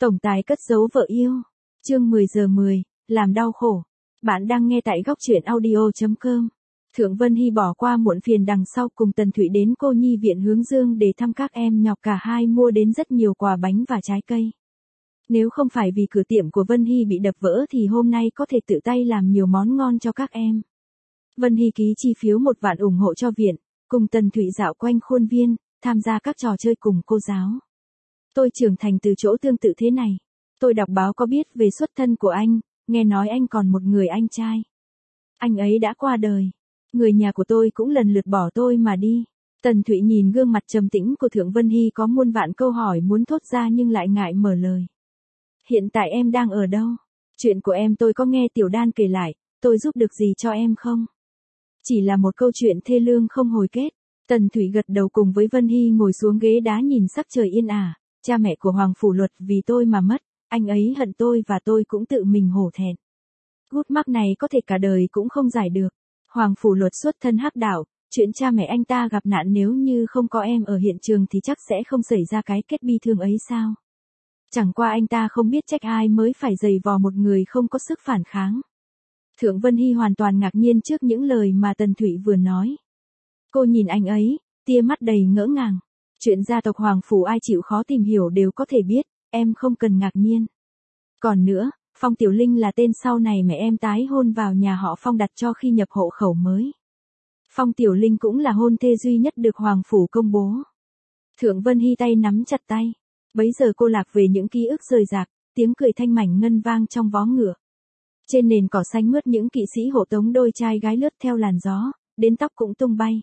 Tổng tài cất giấu vợ yêu. Chương 10 giờ 10, làm đau khổ. Bạn đang nghe tại góc truyện audio.com. Thượng Vân Hy bỏ qua muộn phiền đằng sau cùng Tần Thụy đến cô nhi viện Hướng Dương để thăm các em nhọc, cả hai mua đến rất nhiều quà bánh và trái cây. Nếu không phải vì cửa tiệm của Vân Hy bị đập vỡ thì hôm nay có thể tự tay làm nhiều món ngon cho các em. Vân Hy ký chi phiếu 1 vạn ủng hộ cho viện, cùng Tần Thụy dạo quanh khuôn viên, tham gia các trò chơi cùng cô giáo. Tôi trưởng thành từ chỗ tương tự thế này. Tôi đọc báo có biết về xuất thân của anh, nghe nói anh còn một người anh trai. Anh ấy đã qua đời. Người nhà của tôi cũng lần lượt bỏ tôi mà đi. Tần Thụy nhìn gương mặt trầm tĩnh của Thượng Vân Hy có muôn vạn câu hỏi muốn thốt ra nhưng lại ngại mở lời. Hiện tại em đang ở đâu? Chuyện của em tôi có nghe Tiểu Đan kể lại, tôi giúp được gì cho em không? Chỉ là một câu chuyện thê lương không hồi kết. Tần Thụy gật đầu cùng với Vân Hy ngồi xuống ghế đá nhìn sắc trời yên ả. Cha mẹ của Hoàng Phủ Luật vì tôi mà mất, anh ấy hận tôi và tôi cũng tự mình hổ thẹn. Gút mắc này có thể cả đời cũng không giải được. Hoàng Phủ Luật xuất thân hắc đạo, chuyện cha mẹ anh ta gặp nạn nếu như không có em ở hiện trường thì chắc sẽ không xảy ra cái kết bi thương ấy sao? Chẳng qua anh ta không biết trách ai mới phải giày vò một người không có sức phản kháng. Thượng Vân Hy hoàn toàn ngạc nhiên trước những lời mà Tần Thụy vừa nói. Cô nhìn anh ấy, tia mắt đầy ngỡ ngàng. Chuyện gia tộc Hoàng Phủ ai chịu khó tìm hiểu đều có thể biết, em không cần ngạc nhiên. Còn nữa, Phong Tiểu Linh là tên sau này mẹ em tái hôn vào nhà họ Phong đặt cho khi nhập hộ khẩu mới. Phong Tiểu Linh cũng là hôn thê duy nhất được Hoàng Phủ công bố. Thượng Vân Hy tay nắm chặt tay. Bấy giờ cô lạc về những ký ức rời rạc, tiếng cười thanh mảnh ngân vang trong vó ngựa. Trên nền cỏ xanh mướt những kỵ sĩ hộ tống đôi trai gái lướt theo làn gió, đến tóc cũng tung bay.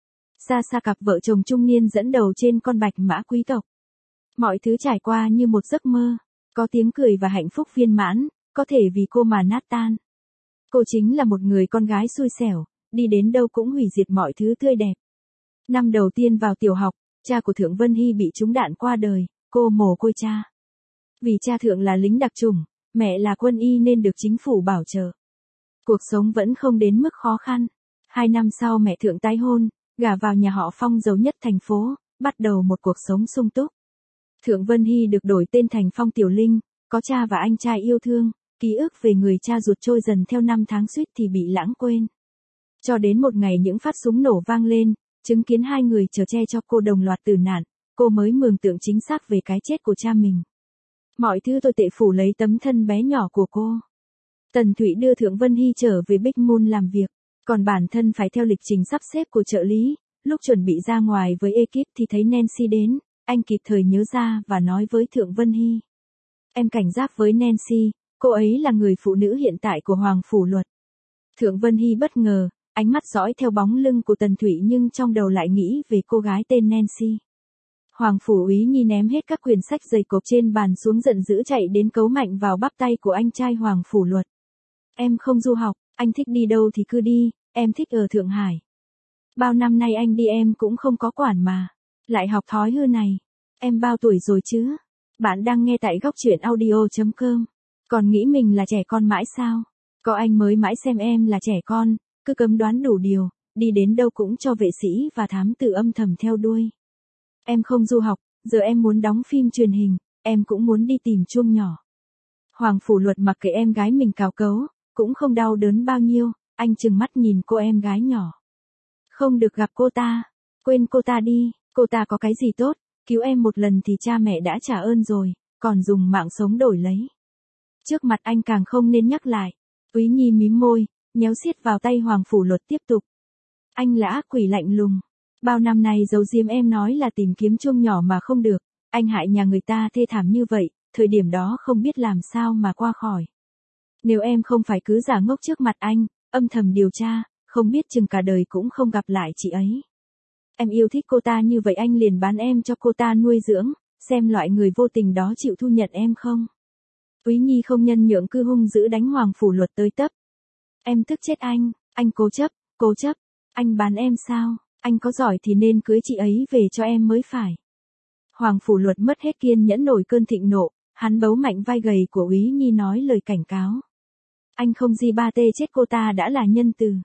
Xa xa cặp vợ chồng trung niên dẫn đầu trên con bạch mã quý tộc. Mọi thứ trải qua như một giấc mơ, có tiếng cười và hạnh phúc viên mãn, có thể vì cô mà nát tan. Cô chính là một người con gái xui xẻo, đi đến đâu cũng hủy diệt mọi thứ tươi đẹp. Năm đầu tiên vào tiểu học, cha của Thượng Vân Hy bị trúng đạn qua đời, cô mồ côi cha. Vì cha Thượng là lính đặc chủng, mẹ là quân y nên được chính phủ bảo trợ. Cuộc sống vẫn không đến mức khó khăn. 2 năm sau mẹ Thượng tái hôn, gả vào nhà họ Phong giàu nhất thành phố, bắt đầu một cuộc sống sung túc. Thượng Vân Hy được đổi tên thành Phong Tiểu Linh, có cha và anh trai yêu thương, ký ức về người cha ruột trôi dần theo năm tháng suýt thì bị lãng quên. Cho đến một ngày những phát súng nổ vang lên, chứng kiến 2 người chở che cho cô đồng loạt tử nạn, cô mới mường tượng chính xác về cái chết của cha mình. Mọi thứ tồi tệ phủ lấy tấm thân bé nhỏ của cô. Tần Thụy đưa Thượng Vân Hy trở về Big Moon làm việc, còn bản thân phải theo lịch trình sắp xếp của trợ lý. Lúc chuẩn bị ra ngoài với ekip thì thấy Nancy đến, anh kịp thời nhớ ra và nói với Thượng Vân Hy. Em cảnh giác với Nancy, cô ấy là người phụ nữ hiện tại của Hoàng Phủ Luật. Thượng Vân Hy bất ngờ, ánh mắt dõi theo bóng lưng của Tần Thụy nhưng trong đầu lại nghĩ về cô gái tên Nancy. Hoàng Phủ Úy Nhi ném hết các quyển sách dày cộp trên bàn xuống giận dữ chạy đến cấu mạnh vào bắp tay của anh trai Hoàng Phủ Luật. Em không du học, anh thích đi đâu thì cứ đi, em thích ở Thượng Hải. Bao năm nay anh đi em cũng không có quản mà. Lại học thói hư này. Em bao tuổi rồi chứ? Bạn đang nghe tại góc truyện audio.com. Còn nghĩ mình là trẻ con mãi sao? Có anh mới mãi xem em là trẻ con, cứ cấm đoán đủ điều, đi đến đâu cũng cho vệ sĩ và thám tử âm thầm theo đuôi. Em không du học, giờ em muốn đóng phim truyền hình, em cũng muốn đi tìm chuông nhỏ. Hoàng Phủ Luật mặc kệ em gái mình cào cấu, cũng không đau đớn bao nhiêu, anh trừng mắt nhìn cô em gái nhỏ. Không được gặp cô ta, quên cô ta đi, cô ta có cái gì tốt, cứu em một lần thì cha mẹ đã trả ơn rồi, còn dùng mạng sống đổi lấy. Trước mặt anh càng không nên nhắc lại. Úy Nhi mím môi, nhéo xiết vào tay Hoàng Phủ Luật tiếp tục. Anh là ác quỷ lạnh lùng. Bao năm nay giấu giếm em nói là tìm kiếm chuông nhỏ mà không được, anh hại nhà người ta thê thảm như vậy, thời điểm đó không biết làm sao mà qua khỏi. Nếu em không phải cứ giả ngốc trước mặt anh, âm thầm điều tra, không biết chừng cả đời cũng không gặp lại chị ấy. Em yêu thích cô ta như vậy anh liền bán em cho cô ta nuôi dưỡng, xem loại người vô tình đó chịu thu nhận em không. Úy Nhi không nhân nhượng cứ hung dữ đánh Hoàng Phủ Luật tới tấp. Em tức chết anh cố chấp, anh bán em sao, anh có giỏi thì nên cưới chị ấy về cho em mới phải. Hoàng Phủ Luật mất hết kiên nhẫn nổi cơn thịnh nộ, hắn bấu mạnh vai gầy của Úy Nhi nói lời cảnh cáo. Anh không gì ba tê chết cô ta đã là nhân từ.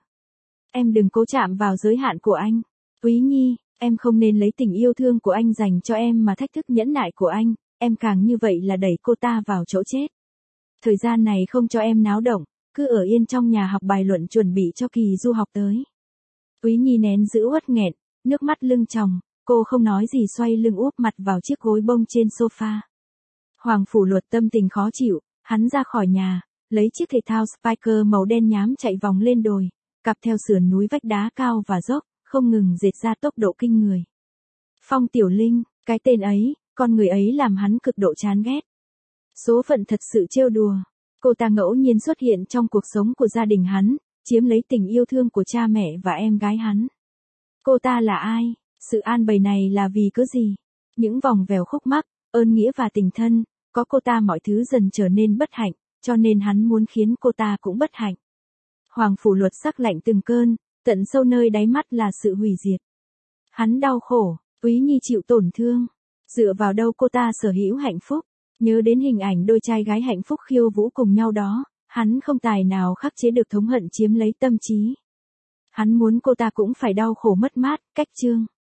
Em đừng cố chạm vào giới hạn của anh. Úy Nhi, em không nên lấy tình yêu thương của anh dành cho em mà thách thức nhẫn nại của anh, em càng như vậy là đẩy cô ta vào chỗ chết. Thời gian này không cho em náo động, cứ ở yên trong nhà học bài luận chuẩn bị cho kỳ du học tới. Úy Nhi nén giữ uất nghẹn, nước mắt lưng tròng, cô không nói gì xoay lưng úp mặt vào chiếc gối bông trên sofa. Hoàng Phủ Luật tâm tình khó chịu, hắn ra khỏi nhà, lấy chiếc thể thao Spiker màu đen nhám chạy vòng lên đồi, cặp theo sườn núi vách đá cao và dốc, không ngừng dệt ra tốc độ kinh người. Phong Tiểu Linh, cái tên ấy, con người ấy làm hắn cực độ chán ghét. Số phận thật sự trêu đùa. Cô ta ngẫu nhiên xuất hiện trong cuộc sống của gia đình hắn, chiếm lấy tình yêu thương của cha mẹ và em gái hắn. Cô ta là ai? Sự an bày này là vì cớ gì? Những vòng vèo khúc mắc, ơn nghĩa và tình thân, có cô ta mọi thứ dần trở nên bất hạnh, cho nên hắn muốn khiến cô ta cũng bất hạnh. Hoàng Phủ Luật sắc lạnh từng cơn, tận sâu nơi đáy mắt là sự hủy diệt. Hắn đau khổ, Úy Nhi chịu tổn thương. Dựa vào đâu cô ta sở hữu hạnh phúc? Nhớ đến hình ảnh đôi trai gái hạnh phúc khiêu vũ cùng nhau đó, hắn không tài nào khắc chế được thống hận chiếm lấy tâm trí. Hắn muốn cô ta cũng phải đau khổ mất mát, cách chương.